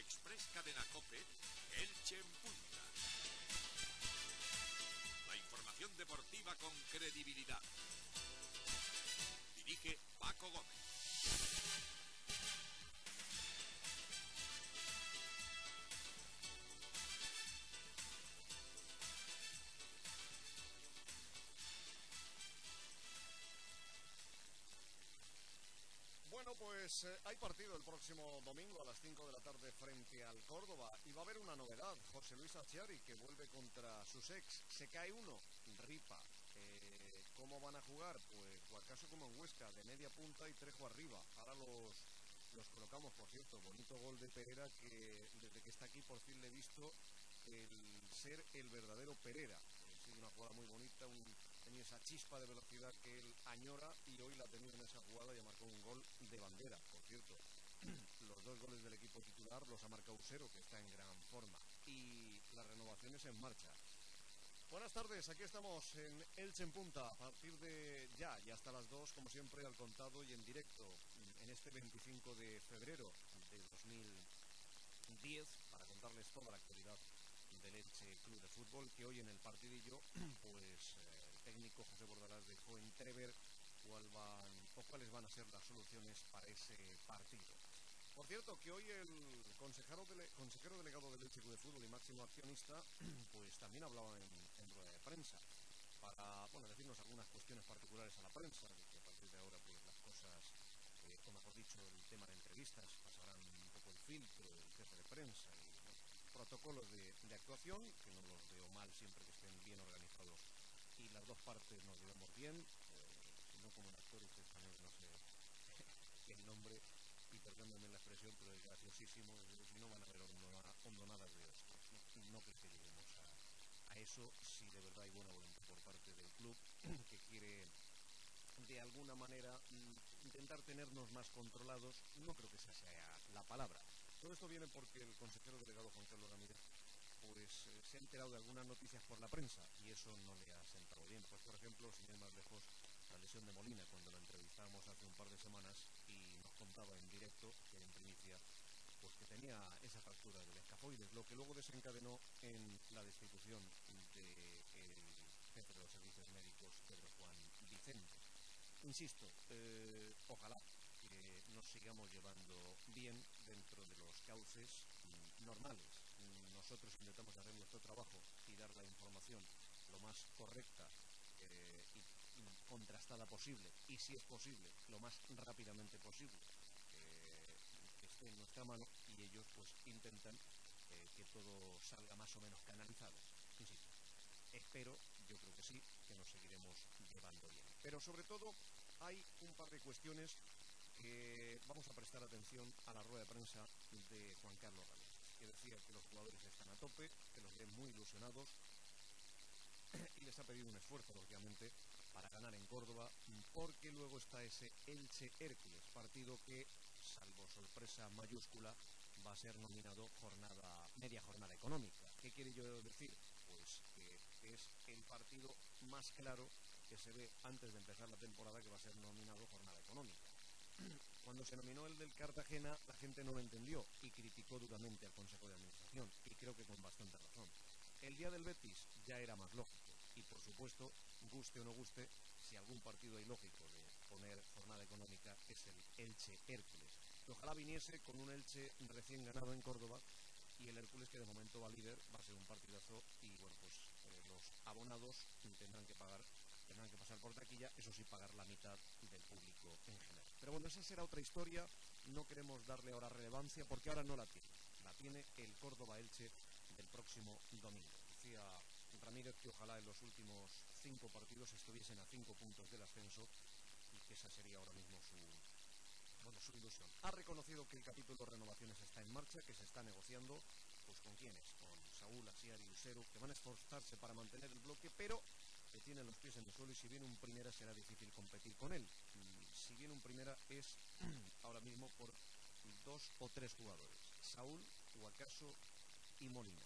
Express Cadena COPE, Elche en Punta. La información deportiva con credibilidad. Dirige Paco Gómez. Bueno, pues hay partido el próximo domingo a las 5 de la tarde frente al Córdoba y va a haber una novedad. José Luis Achiari, que vuelve contra sus ex. Se cae uno, ripa. ¿Cómo van a jugar? Pues o acaso como en Huesca, de media punta y Trejo arriba. Ahora los colocamos, por cierto. Bonito gol de Pereira, que desde que está aquí por fin le he visto el ser el verdadero Pereira. Ha sido una jugada muy bonita, tenía esa chispa de velocidad que él añora y hoy la ha tenido en esa jugada y ha marcado un gol de bandera, por cierto. Los dos goles del equipo titular los ha marcado Usero, que está en gran forma, y las renovaciones en marcha. Buenas tardes, aquí estamos en Elche en Punta, a partir de ya y hasta las 2, como siempre, al contado y en directo, en este 25 de febrero de 2010, para contarles toda la actualidad del Elche Club de Fútbol, que hoy en el partidillo, pues el técnico José Bordalás dejó entrever cuáles van a ser las soluciones para ese partido. Por cierto, que hoy el consejero delegado del Elche Club de Fútbol y máximo accionista, pues también hablaba en rueda de prensa para, decirnos algunas cuestiones particulares a la prensa, de que a partir de ahora pues las cosas, o mejor dicho, el tema de entrevistas pasarán un poco el filtro, el jefe de prensa y protocolos de actuación, que no los veo mal siempre que estén bien organizados y las dos partes nos llevemos bien, no como un actor español, no sé el nombre, y perdónenme la expresión, pero es graciosísimo, si no van a haber hondonadas de hostias, no creo que lleguemos a eso, si de verdad hay buena voluntad por parte del club, que quiere de alguna manera intentar tenernos más controlados. No creo que esa sea la palabra. Todo esto viene porque el consejero delegado Juan Carlos Ramírez pues se ha enterado de algunas noticias por la prensa y eso no le ha sentado bien. Pues por ejemplo, sin ir más lejos, la lesión de Molina, cuando lo entrevistábamos hace un par de semanas y nos contaba en directo, que en primicia, pues que tenía esa fractura del escafoides, lo que luego desencadenó en la destitución del jefe de los servicios médicos, Pedro Juan Vicente. Insisto, ojalá que nos sigamos llevando bien dentro de los cauces normales. Nosotros intentamos hacer nuestro trabajo y dar la información lo más correcta y contrastada posible, y si es posible, lo más rápidamente posible, que esté en nuestra mano, y ellos pues intentan que todo salga más o menos canalizado. Insisto, espero, yo creo que sí, que nos seguiremos llevando bien. Pero sobre todo hay un par de cuestiones que vamos a prestar atención a la rueda de prensa de Juan Carlos Ramírez, que decía que los jugadores están a tope, que los ven muy ilusionados y les ha pedido un esfuerzo, lógicamente, para ganar en Córdoba, porque luego está ese Elche Hércules, partido que, salvo sorpresa mayúscula, va a ser nominado media jornada económica. ¿Qué quiere yo decir? Pues que es el partido más claro que se ve antes de empezar la temporada, que va a ser nominado jornada económica. Cuando se nominó el del Cartagena, la gente no lo entendió y criticó duramente al Consejo de Administración, y creo que con bastante razón. El día del Betis ya era más lógico, y por supuesto, guste o no guste, si algún partido hay lógico de poner jornada económica es el Elche Hércules. Ojalá viniese con un Elche recién ganado en Córdoba, y el Hércules, que de momento va líder, va a ser un partidazo, y bueno, pues los abonados tendrán que pasar por taquilla, eso sí, pagar la mitad del público en general. Pero bueno, esa será otra historia, no queremos darle ahora relevancia porque ahora no la tiene el Córdoba-Elche del próximo domingo. Decía Ramírez que ojalá en los últimos 5 partidos estuviesen a 5 puntos del ascenso y que esa sería ahora mismo su ilusión. Ha reconocido que el capítulo de renovaciones está en marcha, que se está negociando, pues ¿con quiénes? Con Saúl, Asier y Usero, que van a esforzarse para mantener el bloque, pero que tienen los pies en el suelo, y si viene un primera será difícil competir con él. Si viene un primera es ahora mismo por 2 o 3 jugadores, Saúl, Guacaso y Molina.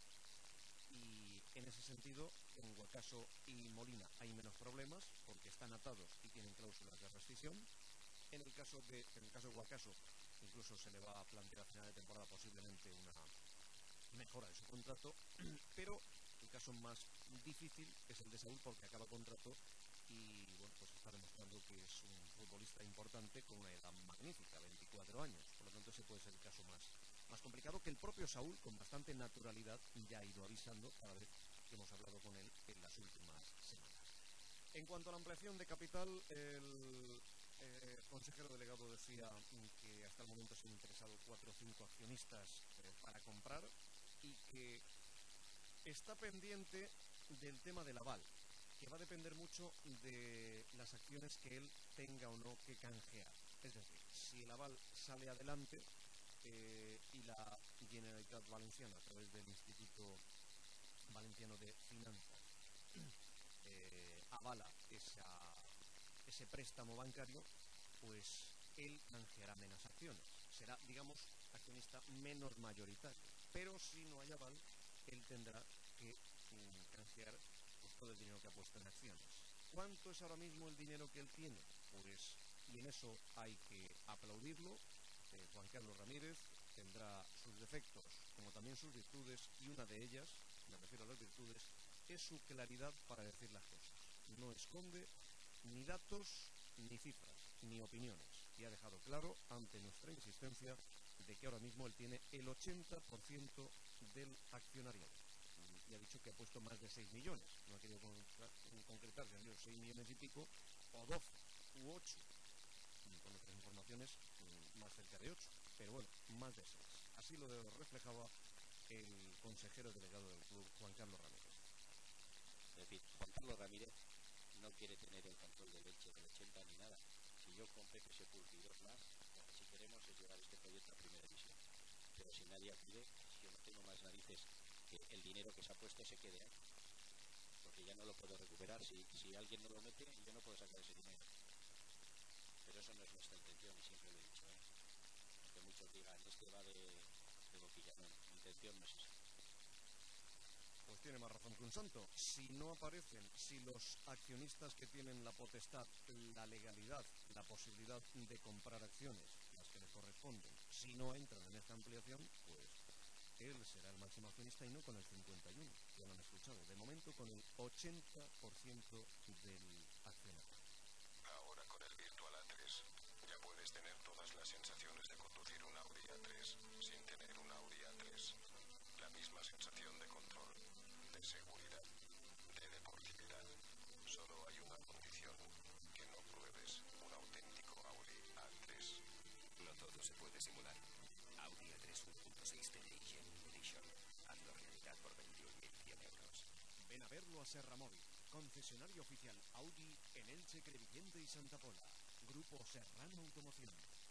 Y en ese sentido, en Guacaso y Molina hay menos problemas porque están atados y tienen cláusulas de rescisión. En el caso de Guacaso, incluso se le va a plantear a final de temporada posiblemente una mejora de su contrato, pero el caso más difícil es el de Saúl, porque acaba contrato y bueno, pues está demostrando que es un futbolista importante con una edad magnífica, 24 años. Por lo tanto, ese puede ser el caso más complicado, que el propio Saúl, con bastante naturalidad, ya ha ido avisando cada vez que hemos hablado con él en las últimas semanas. En cuanto a la ampliación de capital, el consejero delegado decía que hasta el momento se han interesado 4 o 5 accionistas para comprar, y que está pendiente del tema del aval, que va a depender mucho de las acciones que él tenga o no que canjear. Es decir, si el aval sale adelante y la Generalitat Valenciana, a través del Instituto Valenciano de Finanzas, avala ese préstamo bancario, pues él canjeará menos acciones. Será, digamos, accionista menos mayoritario. Pero si no hay aval, él tendrá que canjear pues todo el dinero que ha puesto en acciones. ¿Cuánto es ahora mismo el dinero que él tiene? Pues, y en eso hay que aplaudirlo, Juan Carlos Ramírez tendrá sus defectos como también sus virtudes, y una de ellas, me refiero a las virtudes, es su claridad para decir las cosas. No esconde ni datos, ni cifras, ni opiniones, y ha dejado claro, ante nuestra insistencia, de que ahora mismo él tiene el 80% del accionariado. Y ha dicho que ha puesto más de 6 millones. No ha querido concretar si han sido 6 millones y pico, o 12, u 8. Con nuestras informaciones, más cerca de 8. Pero bueno, más de 6. Así lo reflejaba el consejero delegado del club, Juan Carlos Ramírez. Es decir, Juan Carlos Ramírez no quiere tener el control del Elche del 80 ni nada. Si yo con Pepe Sepulcro y 2 más, lo que sí queremos es llevar este proyecto a primera división. Pero si nadie acude, yo no tengo más narices que el dinero que se ha puesto se quede ahí. Porque ya no lo puedo recuperar. Si alguien no lo mete, yo no puedo sacar ese dinero. Pero eso no es nuestra intención, y siempre lo he dicho, ¿eh? Aunque muchos digan, este va de boquilla. No, mi intención no es esa. Pues tiene más razón que un santo. Si no aparecen, si los accionistas que tienen la potestad, la legalidad, la posibilidad de comprar acciones, las que le corresponden, si no entran en esta ampliación, pues él será el máximo accionista, y no con el 51, ya lo han escuchado, de momento con el 80% del accionario. Ahora con el Virtual A3 ya puedes tener todas las sensaciones de conducir un Audi A3 sin tener un Audi A3. La misma sensación de control, de seguridad, de deportividad. Solo hay una condición: que no pruebes un auténtico Audi A3. No todo se puede simular. Audi A3 1.6 TDI Edition. Hazlo realidad por 21.100 euros. Ven a verlo a Serra Móvil, concesionario oficial Audi en Elche, Crevillente y Santa Pola. Grupo Serrano Automoción.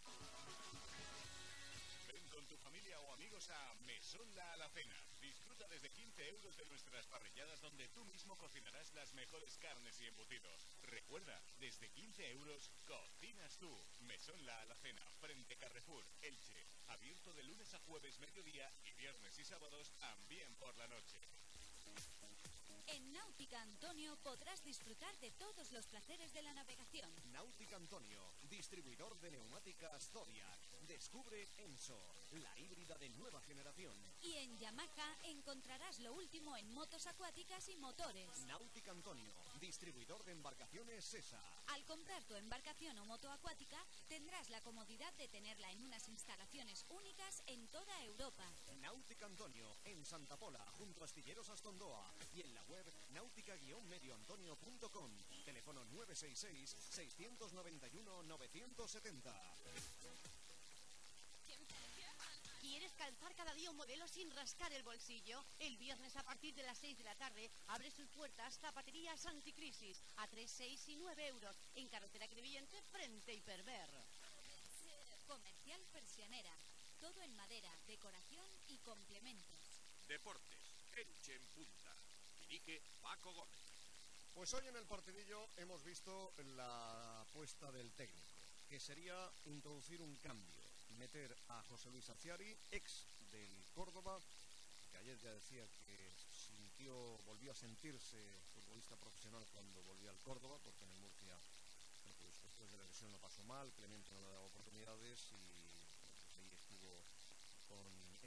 Ven con tu familia o amigos a Mesón La Alacena. Disfruta desde 15 euros de nuestras parrilladas, donde tú mismo cocinarás las mejores carnes y embutidos. Recuerda, desde 15 euros cocinas tú. Mesón La Alacena, frente Carrefour, Elche. Abierto de lunes a jueves mediodía, y viernes y sábados también por la noche. En Náutica Antonio podrás disfrutar de todos los placeres de la navegación. Náutica Antonio, distribuidor de neumáticas Zodiac. Descubre Enso, la híbrida de nueva generación. Y en Yamaha encontrarás lo último en motos acuáticas y motores. Náutica Antonio, distribuidor de embarcaciones SESA. Al comprar tu embarcación o moto acuática, tendrás la comodidad de tenerla en unas instalaciones únicas en toda Europa. Náutica Antonio, en Santa Pola, junto a Astilleros Astondoa, y en la web náutica-medioantonio.com. Teléfono 966-691-970. ¿Quieres calzar cada día un modelo sin rascar el bolsillo? El viernes a partir de las 6 de la tarde abre sus puertas Zapaterías Anticrisis a 3, 6 y 9 euros en carretera Crevillente frente a Hiperver. Comercial Persianera. Todo en madera, decoración y complementos. Deportes, Elche en punta. Dirige Paco Gómez. Pues hoy en el partidillo hemos visto la apuesta del técnico, que sería introducir un cambio, meter a José Luis Aciari, ex del Córdoba, que ayer ya decía que volvió a sentirse futbolista profesional cuando volvió al Córdoba, porque en el Murcia, pues después de la lesión lo pasó mal, Clemente no le daba oportunidades, y pues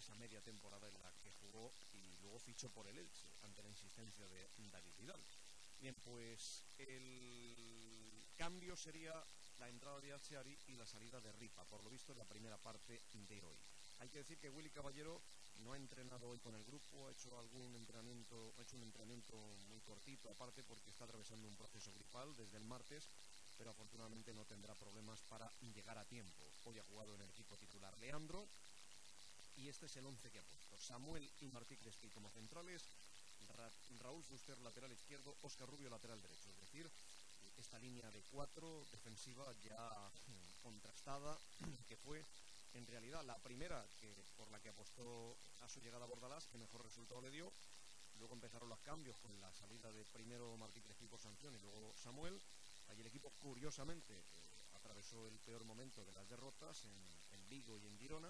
esa media temporada en la que jugó y luego fichó por el Elche ante la insistencia de David Vidal. Bien, pues el cambio sería la entrada de Achiari y la salida de Ripa, por lo visto en la primera parte de hoy. Hay que decir que Willy Caballero no ha entrenado hoy con el grupo, ha hecho un entrenamiento muy cortito aparte porque está atravesando un proceso gripal desde el martes, pero afortunadamente no tendrá problemas para llegar a tiempo. Hoy ha jugado en el equipo titular Leandro y este es el 11 que ha puesto. Samuel y Martí Crespi como centrales, Raúl Fuster lateral izquierdo, Óscar Rubio lateral derecho, es decir, esta línea de 4 defensiva ya contrastada que fue en realidad la primera por la que apostó a su llegada a Bordalás, que mejor resultado le dio. Luego empezaron los cambios con la salida de primero Martí Crespi por sanción y luego Samuel. Allí el equipo curiosamente atravesó el peor momento de las derrotas en Vigo y en Girona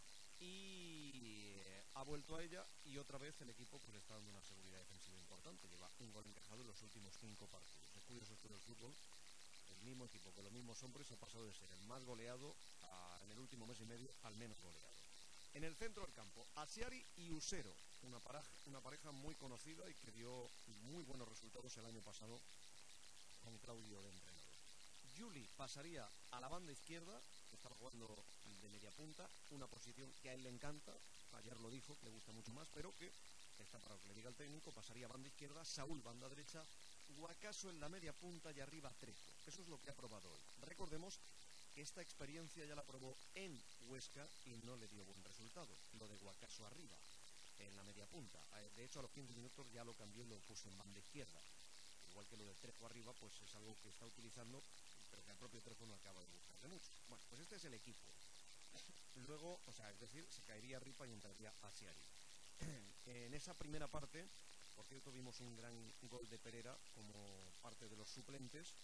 y ha vuelto a ella y otra vez el equipo pues le está dando una seguridad defensiva importante. Lleva un gol encajado en los últimos 5 partidos. Es curioso esto del fútbol. El mismo equipo con los mismos hombres ha pasado de ser el más goleado en el último mes y medio al menos goleado. En el centro del campo, Achiari y Usero, una pareja muy conocida y que dio muy buenos resultados el año pasado con Claudio de entrenador. Juli pasaría a la banda izquierda, que estaba jugando de media punta, una posición que a él le encanta, ayer lo dijo, que le gusta mucho más, pero que está para lo que le diga el técnico. Pasaría a banda izquierda, Saúl banda derecha, Guacaso en la media punta y arriba Trejo. Eso es lo que ha probado hoy. Recordemos que esta experiencia ya la probó en Huesca y no le dio buen resultado, lo de Guacaso arriba, en la media punta. De hecho, a los 15 minutos ya lo cambió y lo puso en banda izquierda. Igual que lo del Trejo arriba, pues es algo que está utilizando, pero que al propio Trejo no acaba de gustarle mucho. Bueno, pues este es el equipo. Luego, es decir, se caería Ripa y entraría Achiari. En esa primera parte, por cierto, vimos un gran gol de Pereira como parte de los suplentes.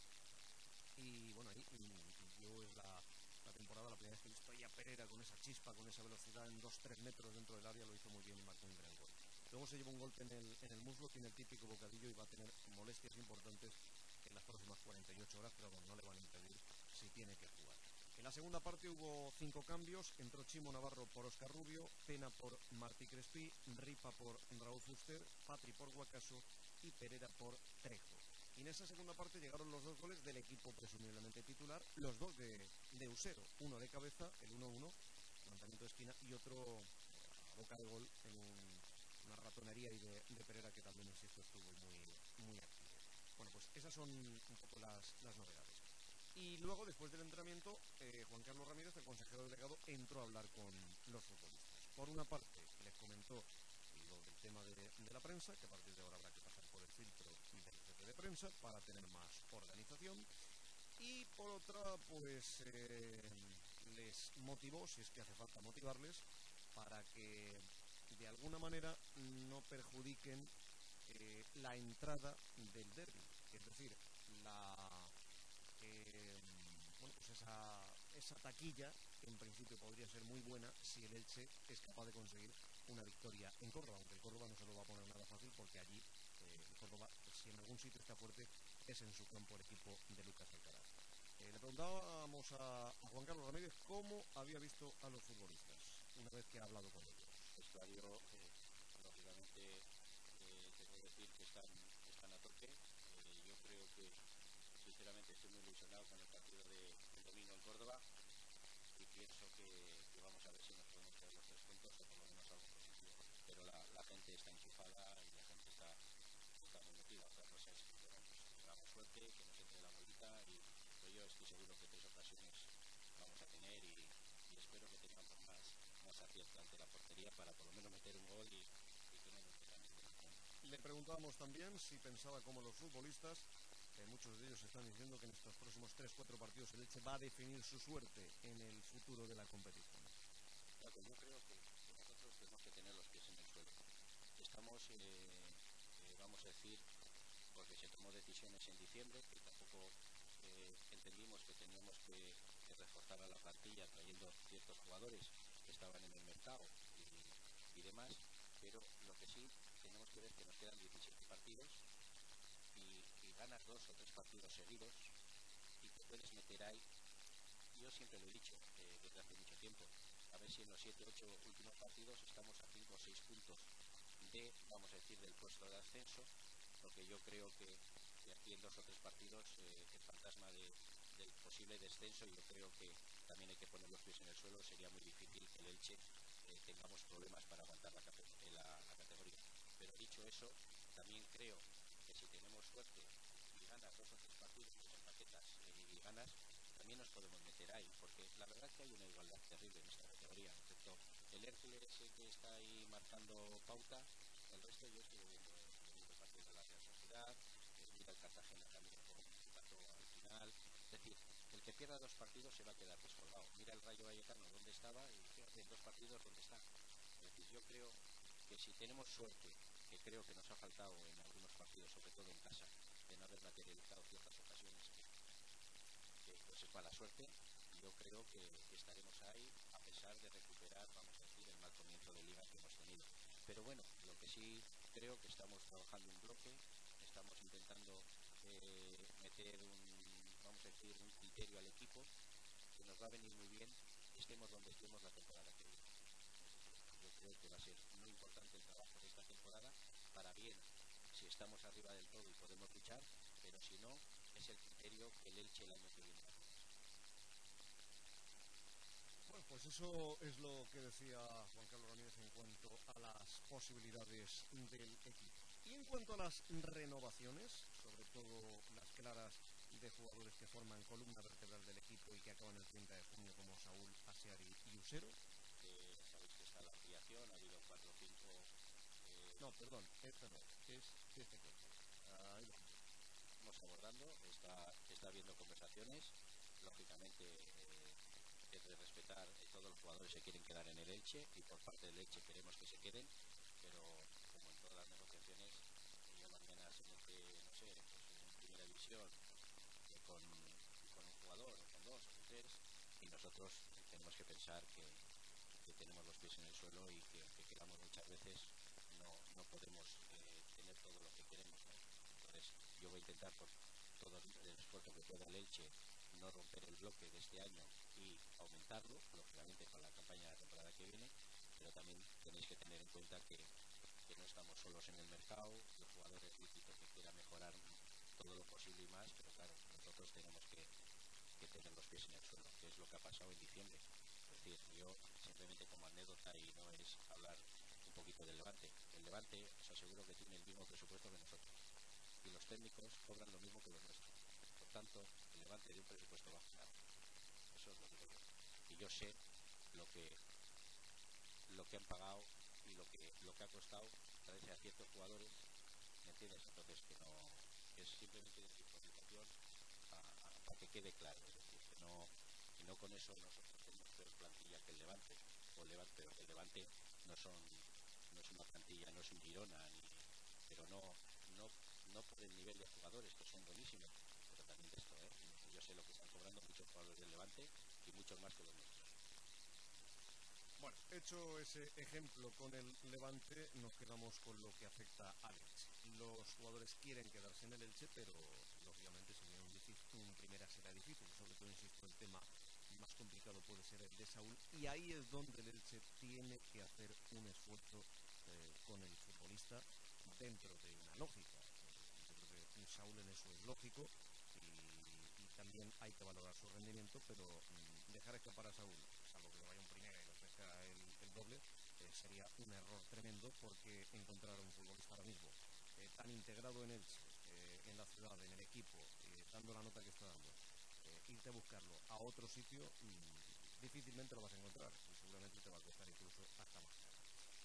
Y bueno, ahí yo es la temporada, la primera vez que he visto ahí a Pereira con esa chispa, con esa velocidad en 2-3 metros dentro del área, lo hizo muy bien y marcó un gran gol. Luego se lleva un golpe en el muslo, tiene el típico bocadillo y va a tener molestias importantes en las próximas 48 horas, pero bueno, no le van a impedir si tiene que jugar. En la segunda parte hubo 5 cambios, entró Chimo Navarro por Óscar Rubio, Pena por Martí Crespi, Ripa por Raúl Fuster, Patri por Guacaso y Pereira por Trejo. Y en esa segunda parte llegaron los 2 goles del equipo presumiblemente titular, los 2 de Usero, uno de cabeza, el 1-1, levantamiento de esquina, y otro a boca de gol en una ratonería y de Pereira que también, insisto, estuvo muy activo. Bueno, pues esas son un poco las novedades. Y luego, después del entrenamiento, Juan Carlos Ramírez, el consejero delegado, entró a hablar con los futbolistas. Por una parte, les comentó lo del tema de la prensa, que a partir de ahora habrá que pasar por el filtro del jefe de prensa para tener más organización. Y por otra, pues les motivó, si es que hace falta motivarles, para que de alguna manera no perjudiquen la entrada del derbi, es decir, pues esa taquilla que en principio podría ser muy buena si el Elche es capaz de conseguir una victoria en Córdoba, aunque el Córdoba no se lo va a poner nada fácil porque allí el Córdoba, si en algún sitio está fuerte, es en su campo el equipo de Lucas Alcaraz. Le preguntábamos a Juan Carlos Ramírez cómo había visto a los futbolistas una vez que ha hablado con ellos. Vestuario, lógicamente, tengo que decir que están a tope. Yo creo que, sinceramente, estoy muy ilusionado con el partido del domingo en Córdoba y pienso que vamos a ver si nos podemos traer los 3 puntos o por lo menos algo positivo. Pero la gente está enchufada y la gente está muy metida. Otra cosa es que tengamos suerte, que nos entre la bolita, pero yo estoy seguro que 3 ocasiones vamos a tener y espero que tengamos más acierto ante la portería para por lo menos meter un gol y que no nos metan ningún gol. Le preguntábamos también si pensaba como los futbolistas, muchos de ellos están diciendo que en estos próximos 3-4 partidos el Elche va a definir su suerte en el futuro de la competición. Claro, yo creo que nosotros tenemos que tener los pies en el suelo. Estamos, vamos a decir, porque se tomó decisiones en diciembre, que tampoco entendimos que teníamos que reforzar a la plantilla trayendo ciertos jugadores que estaban en el mercado y demás, pero lo que sí tenemos que ver que nos quedan 17 partidos y ganas 2 o 3 partidos seguidos y te puedes meter ahí. Yo siempre lo he dicho desde hace mucho tiempo, a ver si en los 7-8 últimos partidos estamos a 5 o 6 puntos de, vamos a decir, del puesto de ascenso, porque yo creo que aquí en 2 o 3 partidos el fantasma del posible descenso, yo creo que también hay que poner los pies en el suelo. Sería muy difícil que el Elche tengamos problemas para aguantar la categoría. Pero dicho eso, también creo que si tenemos suerte y ganas 2 o 3 partidos, los empaquetas y ganas, también nos podemos meter ahí, porque la verdad es que hay una igualdad terrible en esta categoría, excepto el Hércules ese que está ahí marcando pauta. El resto yo estuve viendo el partido de la Real Sociedad, mira el Cartagena también como empató al final. Es decir, el que pierda 2 partidos se va a quedar descolgado. Mira el Rayo Vallecano dónde estaba y fíjate en 2 partidos dónde está. Es decir, yo creo que si tenemos suerte, que creo que nos ha faltado en algunos partidos, sobre todo en casa, de no haber materializado ciertas ocasiones que pues es mala suerte, yo creo que estaremos ahí a pesar de recuperar, vamos a decir, el mal comienzo de liga que hemos tenido. Pero bueno, lo que sí creo que estamos trabajando en bloque, estamos intentando meter vamos a decir, un criterio al equipo que nos va a venir muy bien, estemos donde estemos la temporada que viene. Yo creo que va a ser muy importante el trabajo de esta temporada, para bien si estamos arriba del todo y podemos luchar, pero si no, es el criterio que el Elche el año que viene va a tener. Bueno, pues eso es lo que decía Juan Carlos Ramírez en cuanto a las posibilidades del equipo. Y en cuanto a las renovaciones, sobre todo las claras de jugadores que forman columna vertebral del equipo y que acaban el 30 de junio como Saúl, Asiari y Usero. Sabéis que está la ampliación, ha habido 4 o 5... No, perdón, este no, es este corte. Ahí lo tengo. Estamos abordando, está habiendo conversaciones, lógicamente es de respetar, todos los jugadores se quieren quedar en el Elche y por parte del Elche queremos que se queden, pero como en todas las negociaciones, yo mañana se mete, no sé, pues en primera división con un jugador o con 2 o con 3 y nosotros tenemos que pensar que tenemos los pies en el suelo y que aunque queramos muchas veces no podemos tener todo lo que queremos, ¿no? Entonces yo voy a intentar por todo el esfuerzo que pueda el Elche no romper el bloque de este año y aumentarlo, lógicamente para la campaña de la temporada que viene, pero también tenéis que tener en cuenta que no estamos solos en el mercado, el jugador es lícito que quiera mejorar todo lo posible y más, pero claro, nosotros tenemos que tener los pies en el suelo, que es lo que ha pasado en diciembre. Es decir, yo simplemente como anécdota, y no es hablar un poquito del Levante, el Levante os aseguro que tiene el mismo presupuesto que nosotros y los técnicos cobran lo mismo que los nuestros. Por tanto, el Levante de un presupuesto bajo, nada. Eso os lo digo yo. Y yo sé lo que han pagado y lo que ha costado traerse a ciertos jugadores, ¿me entiendes? Entonces que es simplemente de circunstanciación para que quede claro, es decir, que no con eso nosotros tenemos peor plantilla que el Levante, pero que el Levante no es una plantilla, no es un Girona, pero no por el nivel de jugadores, que son buenísimos, pero también de esto, yo sé lo que están cobrando muchos jugadores del Levante y muchos más que los nuestros. Bueno, hecho ese ejemplo con el Levante, nos quedamos con lo que afecta al Elche. Los jugadores quieren quedarse en el Elche, pero lógicamente si viene un primera será difícil. Sobre todo, insisto, el tema más complicado puede ser el de Saúl. Y ahí es donde el Elche tiene que hacer un esfuerzo con el futbolista dentro de una lógica. Yo creo que Saúl en eso es lógico y también hay que valorar su rendimiento, pero dejar escapar a Saúl, salvo que le vaya un primera y le ofrezca el doble, sería un error tremendo, porque encontrar a un futbolista ahora mismo tan integrado en Elche, en la ciudad, en el equipo, dando la nota que está dando, irte a buscarlo a otro sitio, difícilmente lo vas a encontrar y seguramente te va a costar incluso hasta más caro.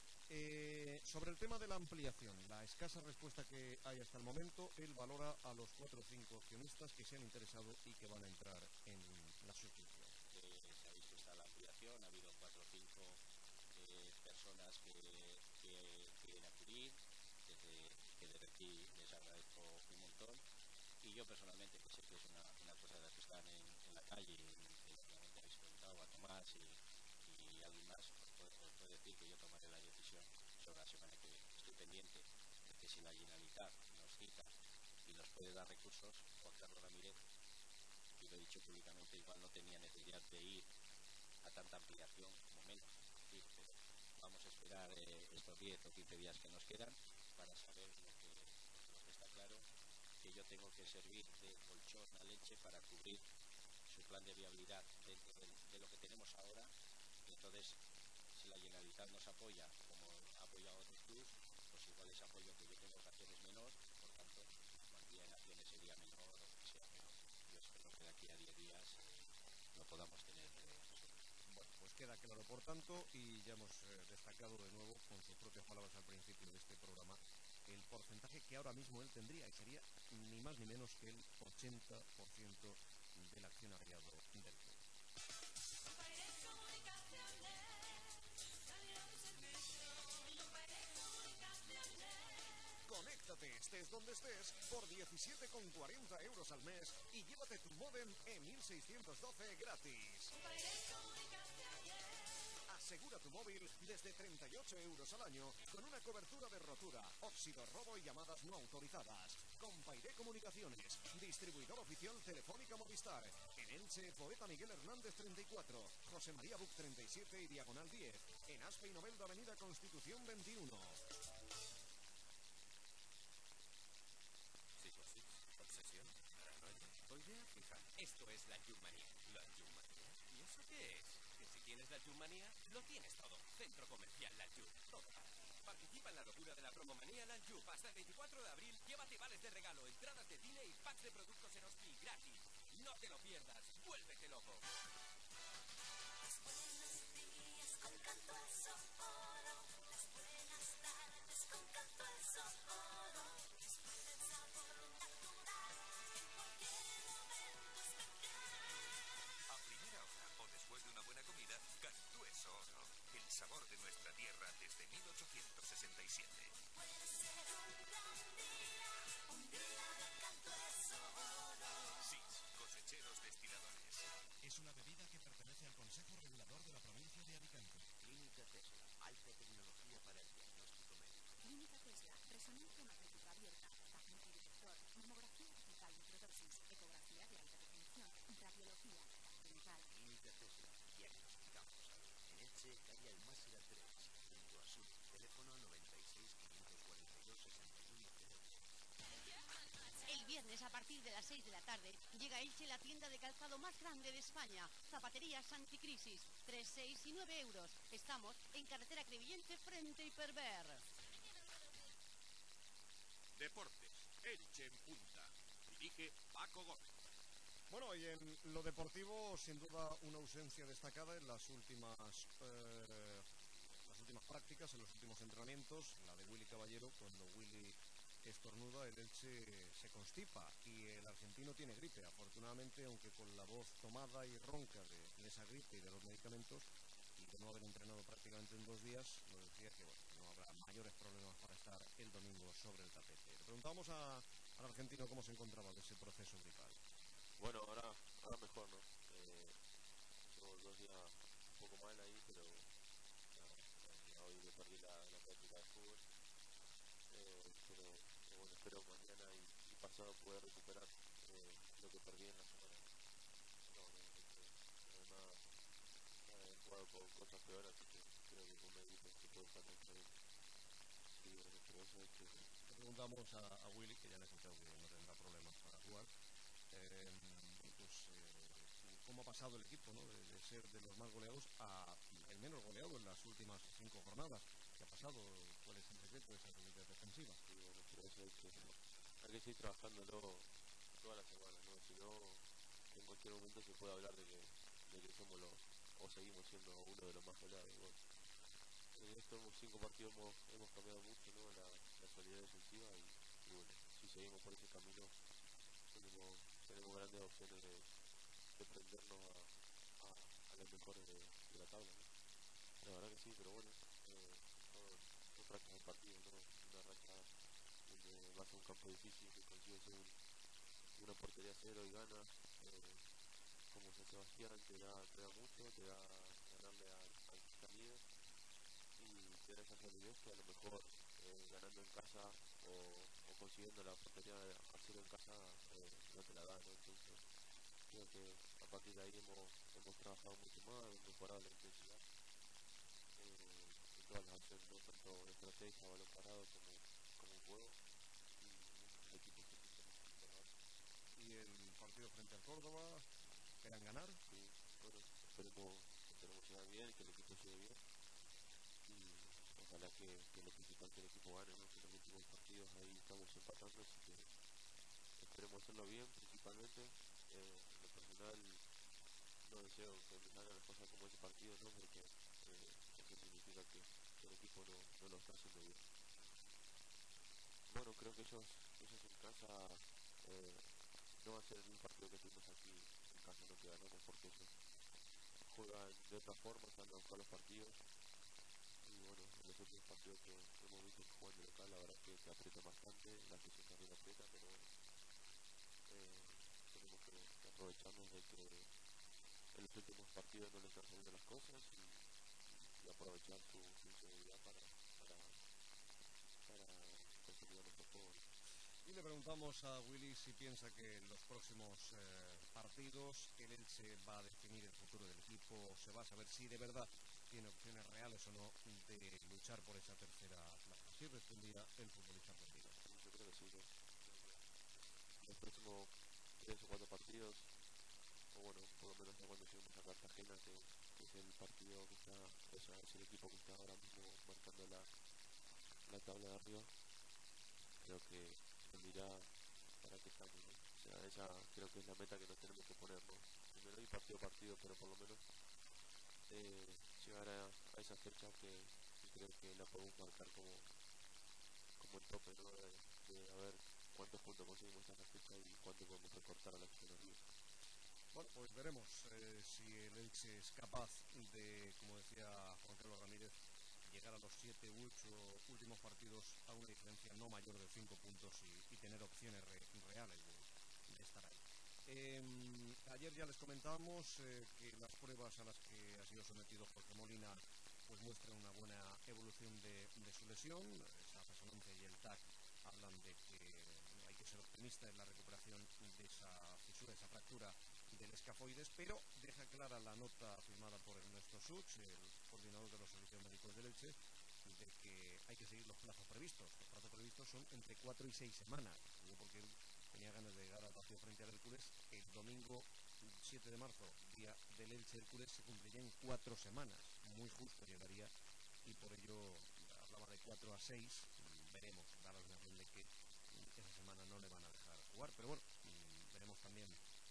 Sobre el tema de la ampliación, la escasa respuesta que hay hasta el momento, él valora a los 4 o 5 accionistas que se han interesado y que van a entrar en la suscripción. Sabéis que está la ampliación, ha habido 4 o 5 personas que quieren acudir, que desde aquí les agradezco un montón, y yo personalmente, que sé que es una cosa de las que están en la calle, y lógicamente habéis preguntado a Tomás y alguien más, os puedo decir que yo tomaré la decisión sobre la semana que viene. Estoy pendiente de que si la Generalitat nos cita y nos puede dar recursos, Juan Carlos Ramírez, y lo he dicho públicamente, igual no tenía necesidad de ir a tanta ampliación como menos. Es decir, pero vamos a esperar estos 10 o 15 días que nos quedan para saber lo que está claro, que yo tengo que servir de colchón a Leche para cubrir su plan de viabilidad dentro de lo que tenemos ahora. Y entonces, si la Generalitat nos apoya como ha apoyado a otros clubs, pues igual ese apoyo que yo tengo que hacer es menor, por tanto la cuantía en acciones sería menor o que sea, pero yo espero que de aquí a 10 días lo podamos tener resuelto. Bueno, pues queda claro por tanto, y ya hemos destacado de nuevo con sus propias palabras al principio de este programa el porcentaje que ahora mismo él tendría, y sería ni más ni menos que el 80% del accionariado del club. Conéctate, estés donde estés, por 17,40 euros al mes y llévate tu módem E1612 gratis. Asegura tu móvil desde 38 euros al año con una cobertura de rotura, óxido, robo y llamadas no autorizadas. Compairé Comunicaciones, distribuidor oficial Telefónica Movistar. En Elche, Poeta Miguel Hernández 34, José María Buc 37 y Diagonal 10. En Aspe y Novelda, Avenida Constitución 21. Psicosis, obsesión, paranoia o idea fija. Esto es la Jumanía. ¿La Jumanía? ¿Y eso qué es? Que si tienes la Jumanía, lo tienes todo. Centro Comercial La Ju. Todo para ti. Participa en la locura de la promomanía La Ju. Hasta el 24 de abril, llévate vales de regalo, entradas de cine y packs de productos Eroski gratis. No te lo pierdas. Vuélvete loco. Los buenos días con Canto al Oro. Las buenas tardes con Canto al Oro. Disfruta el sabor natural en cualquier momento especial. A primera hora o después de una buena comida, Cantú es oro. El sabor de nuestra tierra desde 1867. Puede ser un día de Canto al Oro. SIS, cosecheros destiladores. Es una bebida que pertenece al Consejo Regulador de la provincia de Alicante. Clínica Tesla, alta tecnología para el diagnóstico médico. Clínica Tesla, resonancia magnética abierta, paciente director, mamografía digital microdosis, ecografía de alta definición, radiología, dental. Clínica Tesla, diagnosticamos ahora. En Elche, calle Almásira 3, junto a Sur, teléfono 96 542 6100. El viernes a partir de las 6 de la tarde llega a Elche la tienda de calzado más grande de España, Zapaterías Anticrisis, 3, 6 y 9 euros. Estamos en carretera Crevillente frente a Hiperver. Deportes, Elche en punta. Dirige Paco Gómez. Bueno, y en lo deportivo, sin duda, una ausencia destacada en las últimas prácticas, en los últimos entrenamientos, la de Willy Caballero. Cuando Willy estornuda, el Elche se constipa y el argentino tiene gripe. Afortunadamente, aunque con la voz tomada y ronca de esa gripe y de los medicamentos, y de no haber entrenado prácticamente en 2 días, nos decía que bueno, no habrá mayores problemas para estar el domingo sobre el tapete. Le preguntamos al argentino cómo se encontraba de ese proceso gripal. Bueno, ahora mejor, ¿no? Llevo 2 días un poco mal ahí, pero hoy me perdí la práctica de fútbol. Pero bueno, espero mañana y pasado poder recuperar lo que perdí en la semana. Además, he jugado con cosas peores, así que creo que con Medellín se puede estar tranquilo. Sí, bueno, pero eso es que... Le preguntamos a Willy, que ya le he escuchado que no tendrá problemas para jugar, cómo ha pasado el equipo, ¿no? De ser de los más goleados a el menos goleado en las últimas 5 jornadas. ¿Qué ha pasado? ¿Cuál es el secreto de esa solidez defensiva? Sí, bueno, pero eso es que hay que seguir trabajándolo toda la semana, ¿no? Si no, en cualquier momento se puede hablar de que somos o seguimos siendo uno de los más goleados. Bueno, en estos 5 partidos hemos cambiado mucho, ¿no? La solidez defensiva y bueno, si seguimos por ese camino tenemos grandes opciones de prendernos a los mejores de la tabla, ¿no? La verdad que sí, pero bueno, son rachas de partido, ¿no? Una racha donde vas a un campo difícil que consigues una portería cero y ganas, como San Sebastián te da mucho, te da ganarle al que está líder y te da esa solidez que a lo mejor ganando en casa o consiguiendo la portería a cero en casa no te la da, ¿no? Entonces creo que a partir de ahí hemos trabajado mucho más, hemos mejorado la intensidad en todas las acciones, ¿no? Tanto en estrategia, balón parado como en juego. Y el equipo se siente mucho mejor. Y el partido frente al Córdoba, ¿esperan ganar? Sí, bueno, esperemos llegar bien, que el equipo llegue bien. Y ojalá que lo principal que el equipo gane, ¿no? Que en los últimos partidos ahí estamos empatando, así que esperemos hacerlo bien principalmente. En lo personal no deseo que me salgan las cosas como ese partido, ¿no? Porque eso significa que el equipo no lo está haciendo bien. Bueno, creo que ellos en casa eh, no va a ser el mismo partido que tuvimos aquí en casa, no que ganamos, porque ellos juegan de otra forma, salen a buscar los partidos. Y bueno, en los últimos partidos que hemos visto que juegan de local, la verdad es que aprietan bastante, la afición también aprieta, pero bueno, tenemos que aprovecharnos de que en los últimos partidos no le están saliendo las cosas y aprovechar su inseguridad para consolidar nuestro juego. Y le preguntamos a Willy si piensa que en los próximos partidos el Elche va a definir el futuro del equipo, se va a saber si de verdad tiene opciones reales o no de luchar por esa tercera plaza. Así respondía el futbolista argentino. Yo creo que sí, ¿no? Los próximos 3 o 4 partidos, o bueno, por lo menos ya cuando lleguemos a Cartagena, que es el partido que está, o sea, es el equipo que está ahora mismo marcando la tabla de arriba, creo que nos dirá para qué estamos, ¿no? O sea, esa creo que es la meta que nos tenemos que poner, ¿no? Primero ir partido a partido, pero por lo menos llegar a esa fecha que creo que la podemos marcar como el tope, ¿no? De a ver cuántos puntos conseguimos en esa fecha y cuánto podemos recortar a la que se nos viene. Bueno, pues veremos si el Elche es capaz de, como decía Juan Carlos Ramírez, llegar a los 7 u 8 últimos partidos a una diferencia no mayor de 5 puntos y tener opciones reales de estar ahí. Ayer ya les comentábamos que las pruebas a las que ha sido sometido Jorge Molina pues muestran una buena evolución de su lesión. Esa resonancia y el TAC hablan de que hay que ser optimista en la recuperación de esa fisura, esa fractura del escafoides, pero deja clara la nota firmada por Ernesto Such, el coordinador de los servicios médicos del Elche, de que hay que seguir los plazos previstos. Los plazos previstos son entre 4 y 6 semanas, porque él tenía ganas de llegar al partido frente al Hércules. El domingo 7 de marzo, día del Elche Hércules, se cumpliría en 4 semanas, muy justo llegaría, y por ello hablaba de 4 a 6, veremos, da la sensación de que esa semana no le van a dejar jugar, pero bueno, veremos también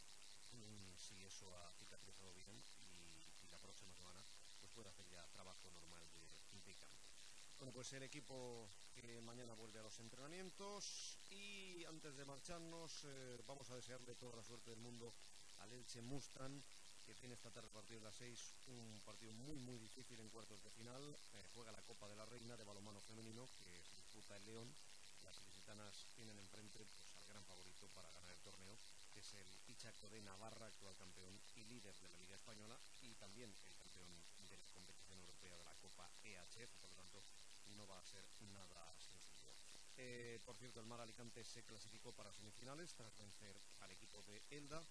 si eso ha cicatrizado bien y la próxima semana pues puede hacer ya trabajo normal de campo. Bueno, pues el equipo que mañana vuelve a los entrenamientos y antes de marcharnos vamos a desearle toda la suerte del mundo al Elche Mustang, que tiene esta tarde a partir de las 6 un partido muy difícil en cuartos de final. Juega la Copa de la Reina de balonmano femenino que se disputa en León. Las ilicitanas tienen enfrente pues, al gran favorito para ganar el torneo, que es el Ichaco de Navarra, actual campeón y líder de la Liga Española y también el campeón de la competición europea de la Copa EHF, por lo tanto no va a ser nada sencillo. Por cierto, el Mar Alicante se clasificó para semifinales tras vencer al equipo de Elda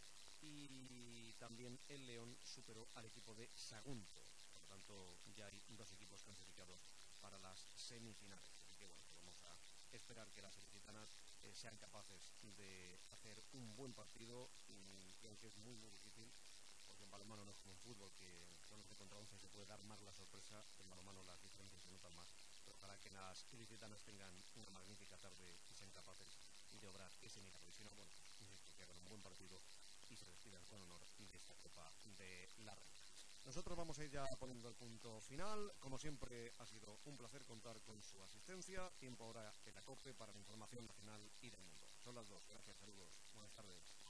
y también el León superó al equipo de Sagunto. Por lo tanto, ya hay 2 equipos clasificados para las semifinales. Así que bueno, vamos a esperar que las ilicitanas sean capaces de hacer un buen partido y aunque es muy difícil, porque en balonmano no es como en fútbol, que con 11 contra 11 se puede dar más la sorpresa, en balonmano las diferencias se notan más, pero ojalá que las ilicitanas tengan una magnífica tarde y sean capaces de obrar ese milagro, y si no, bueno, insisto, que hagan un buen partido y se despidan con honor de esta Copa de la Reina. Nosotros vamos a ir ya poniendo el punto final. Como siempre, ha sido un placer contar con su asistencia. Tiempo ahora en la COPE para la información nacional y del mundo. Son las 2. Gracias, saludos. Buenas tardes.